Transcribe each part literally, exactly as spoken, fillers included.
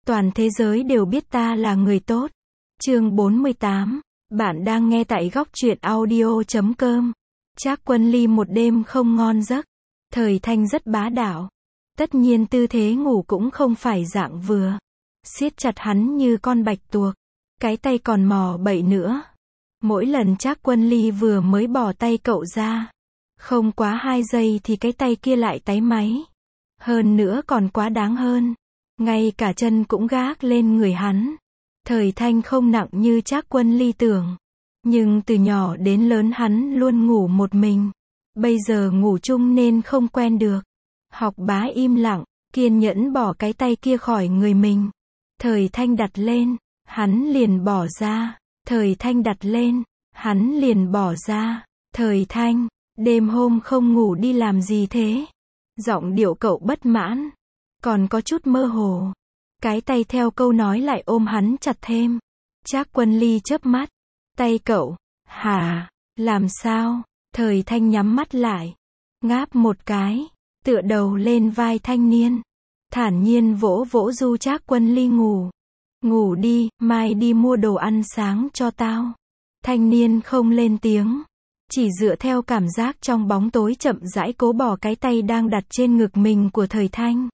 Toàn thế giới đều biết ta là người tốt. Chương bốn mươi tám. Bạn đang nghe tại góc truyện audio chấm com. Trác Quân Ly một đêm không ngon giấc. Thời Thanh rất bá đạo. Tất nhiên tư thế ngủ cũng không phải dạng vừa. Siết chặt hắn như con bạch tuộc. Cái tay còn mò bậy nữa. Mỗi lần Trác Quân Ly vừa mới bỏ tay cậu ra, không quá hai giây thì cái tay kia lại táy máy. Hơn nữa còn quá đáng hơn, ngay cả chân cũng gác lên người hắn. Thời Thanh không nặng như Trác Quân Ly tưởng, nhưng từ nhỏ đến lớn hắn luôn ngủ một mình. Bây giờ ngủ chung nên không quen được. Học Bá im lặng, kiên nhẫn bỏ cái tay kia khỏi người mình. Thời Thanh đặt lên, hắn liền bỏ ra. Thời Thanh đặt lên, hắn liền bỏ ra. Thời Thanh, đêm hôm không ngủ đi làm gì thế? Giọng điệu cậu bất mãn, còn có chút mơ hồ. Cái tay theo câu nói lại ôm hắn chặt thêm. Trác Quân Ly chớp mắt. Tay cậu, hả? Làm sao? Thời Thanh nhắm mắt lại, ngáp một cái, tựa đầu lên vai thanh niên, thản nhiên vỗ vỗ du Trác Quân Ly ngủ. Ngủ đi, mai đi mua đồ ăn sáng cho tao. Thanh niên không lên tiếng, chỉ dựa theo cảm giác trong bóng tối chậm rãi cố bỏ cái tay đang đặt trên ngực mình của Thời Thanh.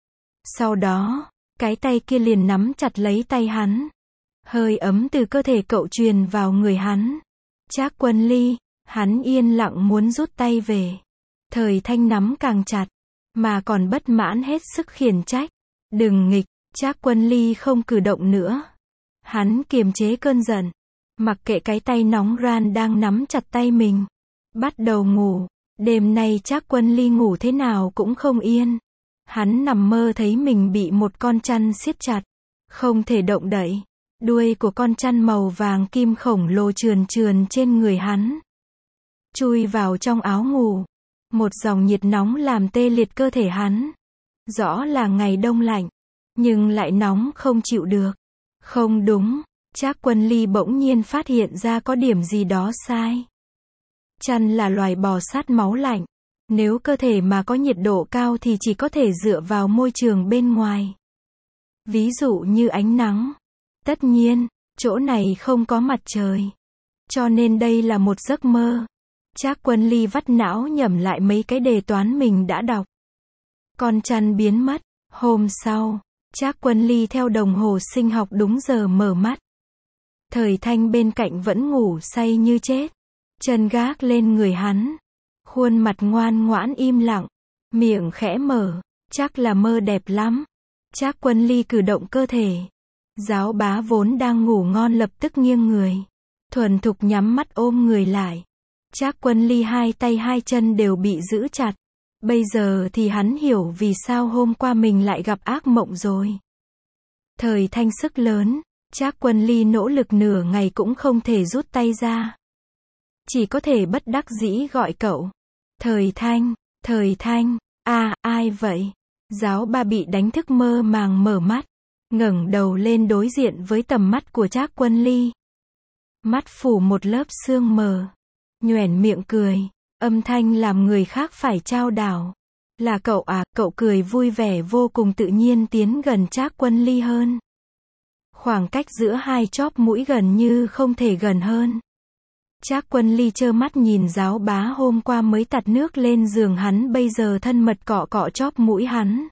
Sau đó, cái tay kia liền nắm chặt lấy tay hắn. Hơi ấm từ cơ thể cậu truyền vào người hắn. Trác Quân Ly, hắn yên lặng muốn rút tay về. Thời Thanh nắm càng chặt, mà còn bất mãn hết sức khiển trách. Đừng nghịch. Trác Quân Ly không cử động nữa. Hắn kiềm chế cơn giận, mặc kệ cái tay nóng ran đang nắm chặt tay mình. Bắt đầu ngủ. Đêm nay Trác Quân Ly ngủ thế nào cũng không yên. Hắn nằm mơ thấy mình bị một con chăn siết chặt, không thể động đậy. Đuôi của con chăn màu vàng kim khổng lồ trườn trườn trên người hắn, chui vào trong áo ngủ. Một dòng nhiệt nóng làm tê liệt cơ thể hắn. Rõ là ngày đông lạnh, nhưng lại nóng không chịu được. Không đúng, Trác Quân Ly bỗng nhiên phát hiện ra có điểm gì đó sai. Chăn là loài bò sát máu lạnh. Nếu cơ thể mà có nhiệt độ cao thì chỉ có thể dựa vào môi trường bên ngoài. Ví dụ như ánh nắng. Tất nhiên, chỗ này không có mặt trời. Cho nên đây là một giấc mơ. Trác Quân Ly vắt não nhẩm lại mấy cái đề toán mình đã đọc. Con chăn biến mất. Hôm sau, Trác Quân Ly theo đồng hồ sinh học đúng giờ mở mắt. Thời Thanh bên cạnh vẫn ngủ say như chết. Chân gác lên người hắn. Khuôn mặt ngoan ngoãn im lặng. Miệng khẽ mở. Chắc là mơ đẹp lắm. Trác Quân Ly cử động cơ thể. Giáo Bá vốn đang ngủ ngon lập tức nghiêng người, thuần thục nhắm mắt ôm người lại. Trác Quân Ly hai tay hai chân đều bị giữ chặt. Bây giờ thì hắn hiểu vì sao hôm qua mình lại gặp ác mộng rồi. Thời Thanh sức lớn, Trác Quân Ly nỗ lực nửa ngày cũng không thể rút tay ra. Chỉ có thể bất đắc dĩ gọi cậu. Thời Thanh, Thời Thanh, a, ai vậy? Giáo Ba bị đánh thức mơ màng mở mắt, ngẩng đầu lên đối diện với tầm mắt của Trác Quân Ly. Mắt phủ một lớp sương mờ, nhoẻn miệng cười, âm thanh làm người khác phải chao đảo. Là cậu à? Cậu cười vui vẻ vô cùng tự nhiên tiến gần Trác Quân Ly hơn. Khoảng cách giữa hai chóp mũi gần như không thể gần hơn. Trác Quân Ly trơ mắt nhìn Giáo Bá hôm qua mới tạt nước lên giường hắn bây giờ thân mật cọ cọ chóp mũi hắn.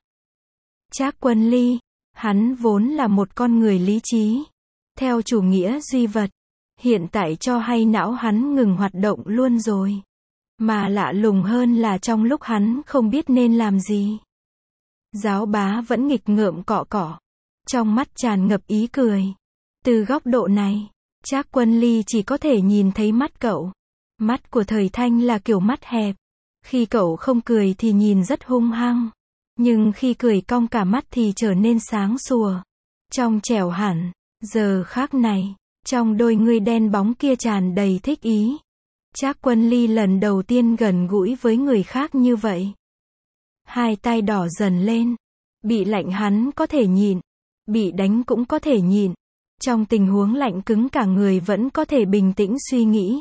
Trác Quân Ly, hắn vốn là một con người lý trí, theo chủ nghĩa duy vật. Hiện tại cho hay não hắn ngừng hoạt động luôn rồi. Mà lạ lùng hơn là trong lúc hắn không biết nên làm gì, Giáo Bá vẫn nghịch ngợm cọ cọ, trong mắt tràn ngập ý cười. Từ góc độ này, Trác Quân Ly chỉ có thể nhìn thấy mắt cậu. Mắt của Thời Thanh là kiểu mắt hẹp. Khi cậu không cười thì nhìn rất hung hăng. Nhưng khi cười cong cả mắt thì trở nên sáng sủa, trong trẻo hẳn. Giờ khác này, trong đôi ngươi đen bóng kia tràn đầy thích ý. Trác Quân Ly lần đầu tiên gần gũi với người khác như vậy. Hai tay đỏ dần lên. Bị lạnh hắn có thể nhịn, bị đánh cũng có thể nhịn. Trong tình huống lạnh cứng cả người vẫn có thể bình tĩnh suy nghĩ.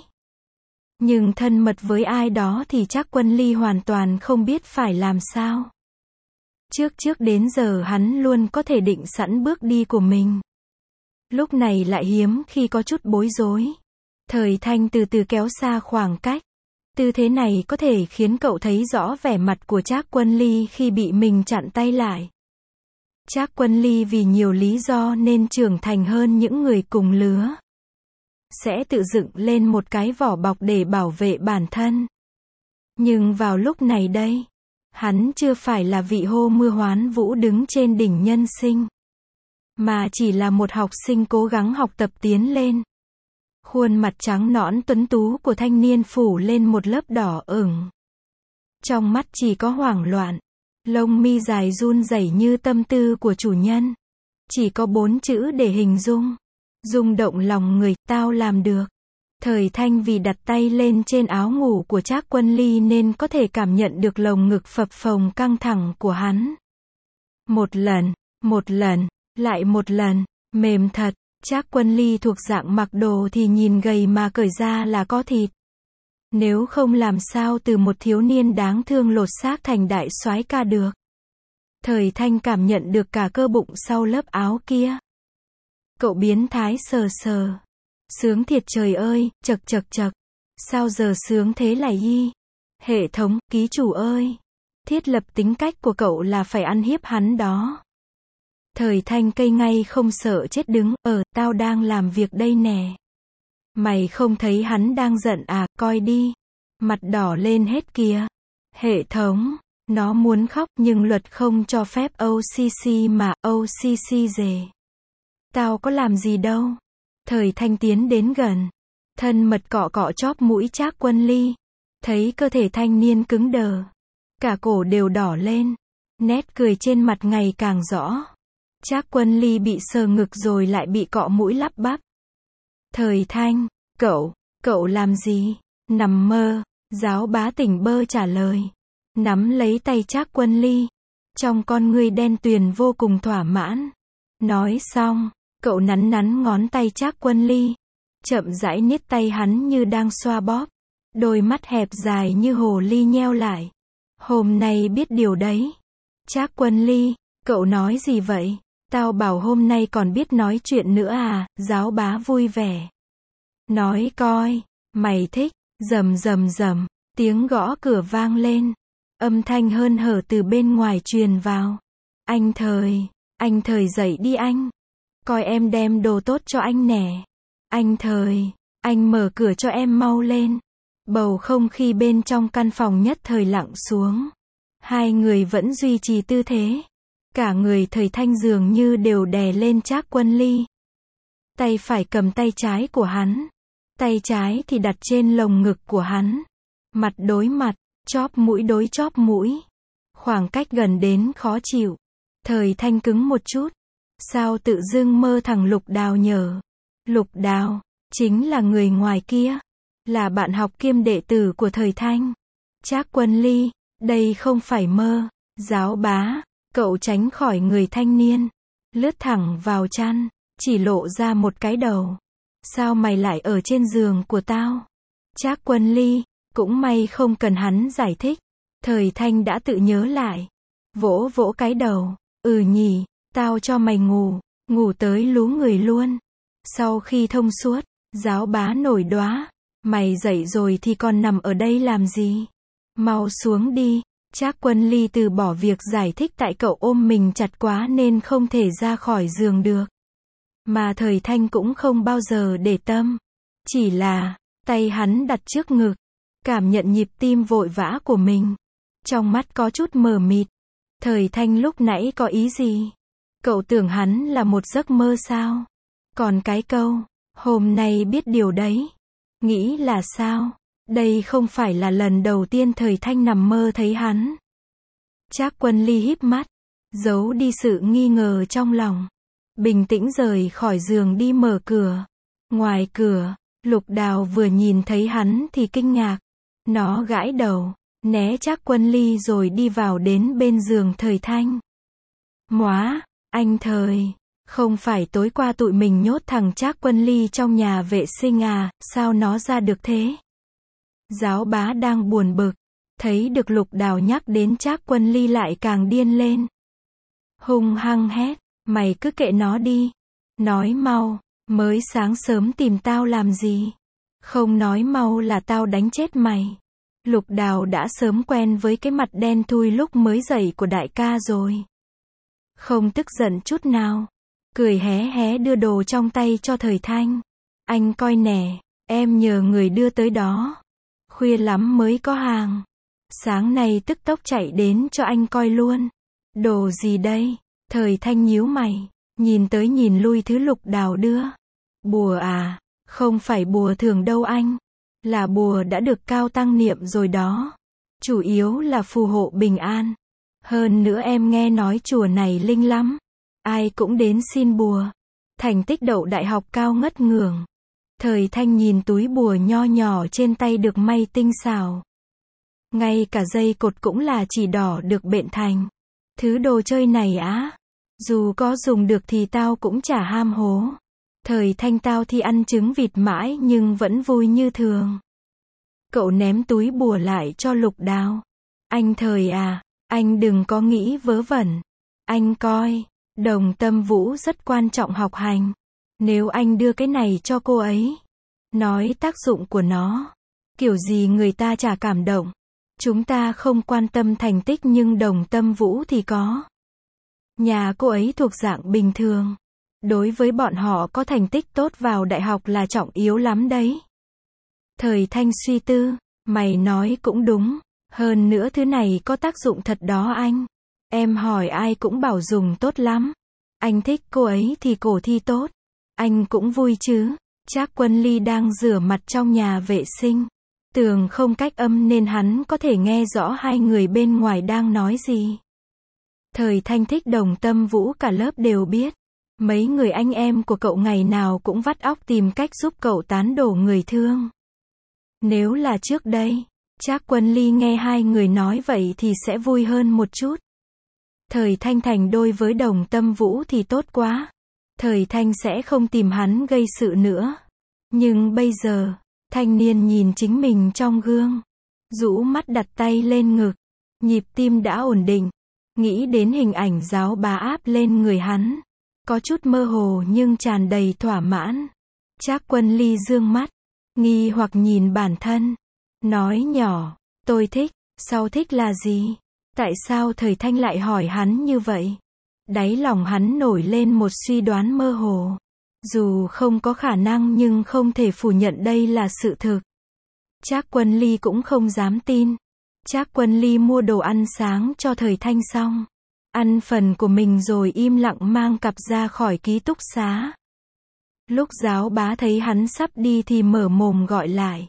Nhưng thân mật với ai đó thì Trác Quân Ly hoàn toàn không biết phải làm sao. Trước trước đến giờ hắn luôn có thể định sẵn bước đi của mình. Lúc này lại hiếm khi có chút bối rối. Thời Thanh từ từ kéo xa khoảng cách. Tư thế này có thể khiến cậu thấy rõ vẻ mặt của Trác Quân Ly khi bị mình chặn tay lại. Trác Quân Ly vì nhiều lý do nên trưởng thành hơn những người cùng lứa. Sẽ tự dựng lên một cái vỏ bọc để bảo vệ bản thân. Nhưng vào lúc này đây, hắn chưa phải là vị hô mưa hoán vũ đứng trên đỉnh nhân sinh. Mà chỉ là một học sinh cố gắng học tập tiến lên. Khuôn mặt trắng nõn tuấn tú của thanh niên phủ lên một lớp đỏ ửng. Trong mắt chỉ có hoảng loạn. Lông mi dài run rẩy như tâm tư của chủ nhân. Chỉ có bốn chữ để hình dung. Rung động lòng người, tao làm được. Thời Thanh vì đặt tay lên trên áo ngủ của Trác Quân Ly nên có thể cảm nhận được lồng ngực phập phồng căng thẳng của hắn. Một lần, một lần, lại một lần, mềm thật. Trác Quân Ly thuộc dạng mặc đồ thì nhìn gầy mà cởi ra là có thịt. Nếu không làm sao từ một thiếu niên đáng thương lột xác thành đại soái ca được. Thời Thanh cảm nhận được cả cơ bụng sau lớp áo kia. Cậu biến thái sờ sờ. Sướng thiệt trời ơi, chật chật chật. Sao giờ sướng thế lại y? Hệ thống, ký chủ ơi. Thiết lập tính cách của cậu là phải ăn hiếp hắn đó. Thời Thanh cây ngay không sợ chết đứng, ờ, tao đang làm việc đây nè. Mày không thấy hắn đang giận à, coi đi. Mặt đỏ lên hết kìa. Hệ thống, nó muốn khóc nhưng luật không cho phép ô xê xê mà, ô xê xê dề. Tao có làm gì đâu. Thời Thanh tiến đến gần. Thân mật cọ cọ chóp mũi Trác Quân Ly. Thấy cơ thể thanh niên cứng đờ. Cả cổ đều đỏ lên. Nét cười trên mặt ngày càng rõ. Trác Quân Ly bị sờ ngực rồi lại bị cọ mũi lắp bắp. Thời Thanh, cậu, cậu làm gì? Nằm mơ. Giáo bá tỉnh bơ trả lời. Nắm lấy tay Trác Quân Ly. Trong con ngươi đen tuyền vô cùng thỏa mãn. Nói xong, cậu nắn nắn ngón tay Trác Quân Ly. Chậm rãi niết tay hắn như đang xoa bóp. Đôi mắt hẹp dài như hồ ly nheo lại. Hôm nay biết điều đấy. Trác Quân Ly, cậu nói gì vậy? Tao bảo hôm nay còn biết nói chuyện nữa à, giáo bá vui vẻ. Nói coi, mày thích, rầm rầm rầm, tiếng gõ cửa vang lên. Âm thanh hơn hở từ bên ngoài truyền vào. Anh Thời, anh Thời dậy đi anh. Coi em đem đồ tốt cho anh nè. Anh Thời, anh mở cửa cho em mau lên. Bầu không khí bên trong căn phòng nhất thời lặng xuống. Hai người vẫn duy trì tư thế. Cả người Thời Thanh dường như đều đè lên Trác Quân Ly. Tay phải cầm tay trái của hắn. Tay trái thì đặt trên lồng ngực của hắn. Mặt đối mặt, chóp mũi đối chóp mũi. Khoảng cách gần đến khó chịu. Thời Thanh cứng một chút. Sao tự dưng mơ thằng Lục Đào nhờ. Lục Đào, chính là người ngoài kia. Là bạn học kiêm đệ tử của Thời Thanh. Trác Quân Ly, đây không phải mơ. Giáo bá, cậu tránh khỏi người thanh niên. Lướt thẳng vào chăn, chỉ lộ ra một cái đầu. Sao mày lại ở trên giường của tao? Trác Quân Ly, cũng may không cần hắn giải thích. Thời Thanh đã tự nhớ lại. Vỗ vỗ cái đầu. Ừ nhỉ, tao cho mày ngủ. Ngủ tới lú người luôn. Sau khi thông suốt, giáo bá nổi đoá. Mày dậy rồi thì còn nằm ở đây làm gì? Mau xuống đi. Trác Quân Ly từ bỏ việc giải thích tại cậu ôm mình chặt quá nên không thể ra khỏi giường được. Mà Thời Thanh cũng không bao giờ để tâm. Chỉ là, tay hắn đặt trước ngực. Cảm nhận nhịp tim vội vã của mình. Trong mắt có chút mờ mịt. Thời Thanh lúc nãy có ý gì? Cậu tưởng hắn là một giấc mơ sao? Còn cái câu, hôm nay biết điều đấy. Nghĩ là sao? Đây không phải là lần đầu tiên Thời Thanh nằm mơ thấy hắn. Trác Quân Ly híp mắt, giấu đi sự nghi ngờ trong lòng. Bình tĩnh rời khỏi giường đi mở cửa. Ngoài cửa, Lục Đào vừa nhìn thấy hắn thì kinh ngạc. Nó gãi đầu, né Trác Quân Ly rồi đi vào đến bên giường Thời Thanh. Móa, anh Thời, không phải tối qua tụi mình nhốt thằng Trác Quân Ly trong nhà vệ sinh à, sao nó ra được thế? Giáo bá đang buồn bực, thấy được Lục Đào nhắc đến Trác Quân Ly lại càng điên lên. hung hăng hét, mày cứ kệ nó đi. Nói mau, mới sáng sớm tìm tao làm gì? Không nói mau là tao đánh chết mày. Lục Đào đã sớm quen với cái mặt đen thui lúc mới dậy của đại ca rồi. Không tức giận chút nào. Cười hé hé đưa đồ trong tay cho Thời Thanh. Anh coi nè, em nhờ người đưa tới đó. Khuya lắm mới có hàng. Sáng nay tức tốc chạy đến cho anh coi luôn. Đồ gì đây? Thời Thanh nhíu mày, nhìn tới nhìn lui thứ Lục Đào đưa. Bùa à? Không phải bùa thường đâu anh. Là bùa đã được Cao Tăng niệm rồi đó. Chủ yếu là phù hộ bình an. Hơn nữa em nghe nói chùa này linh lắm. Ai cũng đến xin bùa. Thành tích đậu đại học cao ngất ngưởng. Thời Thanh nhìn túi bùa nho nhỏ trên tay được may tinh xảo. Ngay cả dây cột cũng là chỉ đỏ được bện thành. Thứ đồ chơi này á, dù có dùng được thì tao cũng chả ham hố. Thời Thanh tao thì ăn trứng vịt mãi nhưng vẫn vui như thường. Cậu ném túi bùa lại cho Lục Đào. Anh Thời à, anh đừng có nghĩ vớ vẩn. Anh coi, Đồng Tâm Vũ rất quan trọng học hành. Nếu anh đưa cái này cho cô ấy, nói tác dụng của nó, kiểu gì người ta chả cảm động. Chúng ta không quan tâm thành tích nhưng Đồng Tâm Vũ thì có. Nhà cô ấy thuộc dạng bình thường. Đối với bọn họ có thành tích tốt vào đại học là trọng yếu lắm đấy. Thời Thanh suy tư, mày nói cũng đúng. Hơn nữa thứ này có tác dụng thật đó anh. Em hỏi ai cũng bảo dùng tốt lắm. Anh thích cô ấy thì cổ thi tốt. Anh cũng vui chứ. Trác Quân Ly đang rửa mặt trong nhà vệ sinh. Tường không cách âm nên hắn có thể nghe rõ hai người bên ngoài đang nói gì. Thời Thanh thích Đồng Tâm Vũ cả lớp đều biết. Mấy người anh em của cậu ngày nào cũng vắt óc tìm cách giúp cậu tán đổ người thương. Nếu là trước đây, Trác Quân Ly nghe hai người nói vậy thì sẽ vui hơn một chút. Thời Thanh thành đôi với Đồng Tâm Vũ thì tốt quá. Thời Thanh sẽ không tìm hắn gây sự nữa. Nhưng bây giờ, thanh niên nhìn chính mình trong gương. Rũ mắt đặt tay lên ngực. Nhịp tim đã ổn định. Nghĩ đến hình ảnh giáo bá áp lên người hắn. Có chút mơ hồ nhưng tràn đầy thỏa mãn. Trác Quân Ly dương mắt. Nghi hoặc nhìn bản thân. Nói nhỏ, tôi thích. Sau thích là gì? Tại sao Thời Thanh lại hỏi hắn như vậy? Đáy lòng hắn nổi lên một suy đoán mơ hồ. Dù không có khả năng nhưng không thể phủ nhận đây là sự thực. Trác Quân Ly cũng không dám tin. Trác Quân Ly mua đồ ăn sáng cho Thời Thanh xong. Ăn phần của mình rồi im lặng mang cặp ra khỏi ký túc xá. Lúc giáo bá thấy hắn sắp đi thì mở mồm gọi lại.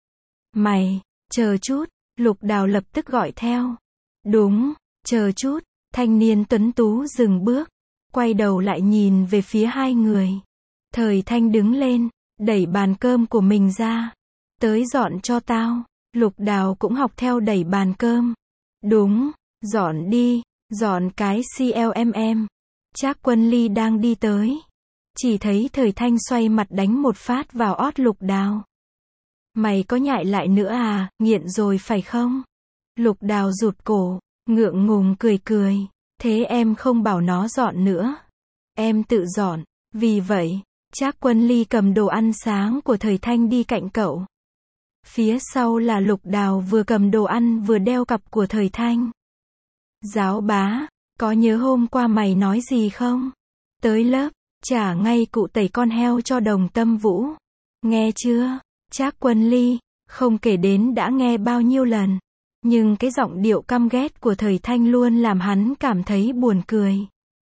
Mày, chờ chút, Lục Đào lập tức gọi theo. Đúng, chờ chút, thanh niên tuấn tú dừng bước. Quay đầu lại nhìn về phía hai người. Thời Thanh đứng lên, đẩy bàn cơm của mình ra. Tới dọn cho tao. Lục Đào cũng học theo đẩy bàn cơm. Đúng, dọn đi, dọn cái clmm. Trác Quân Ly đang đi tới. Chỉ thấy Thời Thanh xoay mặt đánh một phát vào ót Lục Đào. Mày có nhại lại nữa à, nghiện rồi phải không? Lục Đào rụt cổ, ngượng ngùng cười cười. Thế em không bảo nó dọn nữa. Em tự dọn. Vì vậy, Trác Quân Ly cầm đồ ăn sáng của Thời Thanh đi cạnh cậu. Phía sau là Lục Đào vừa cầm đồ ăn vừa đeo cặp của Thời Thanh. Giáo bá, có nhớ hôm qua mày nói gì không? Tới lớp, trả ngay cụ tẩy con heo cho Đồng Tâm Vũ. Nghe chưa? Trác Quân Ly, không kể đến đã nghe bao nhiêu lần. Nhưng cái giọng điệu căm ghét của Thời Thanh luôn làm hắn cảm thấy buồn cười.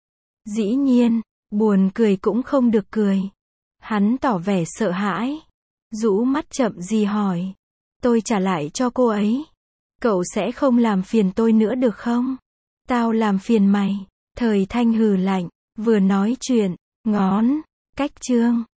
Dĩ nhiên, buồn cười cũng không được cười. Hắn tỏ vẻ sợ hãi. Rũ mắt chậm gì hỏi. Tôi trả lại cho cô ấy. Cậu sẽ không làm phiền tôi nữa được không? Tao làm phiền mày. Thời Thanh hừ lạnh. Vừa nói chuyện, ngón, cách chương.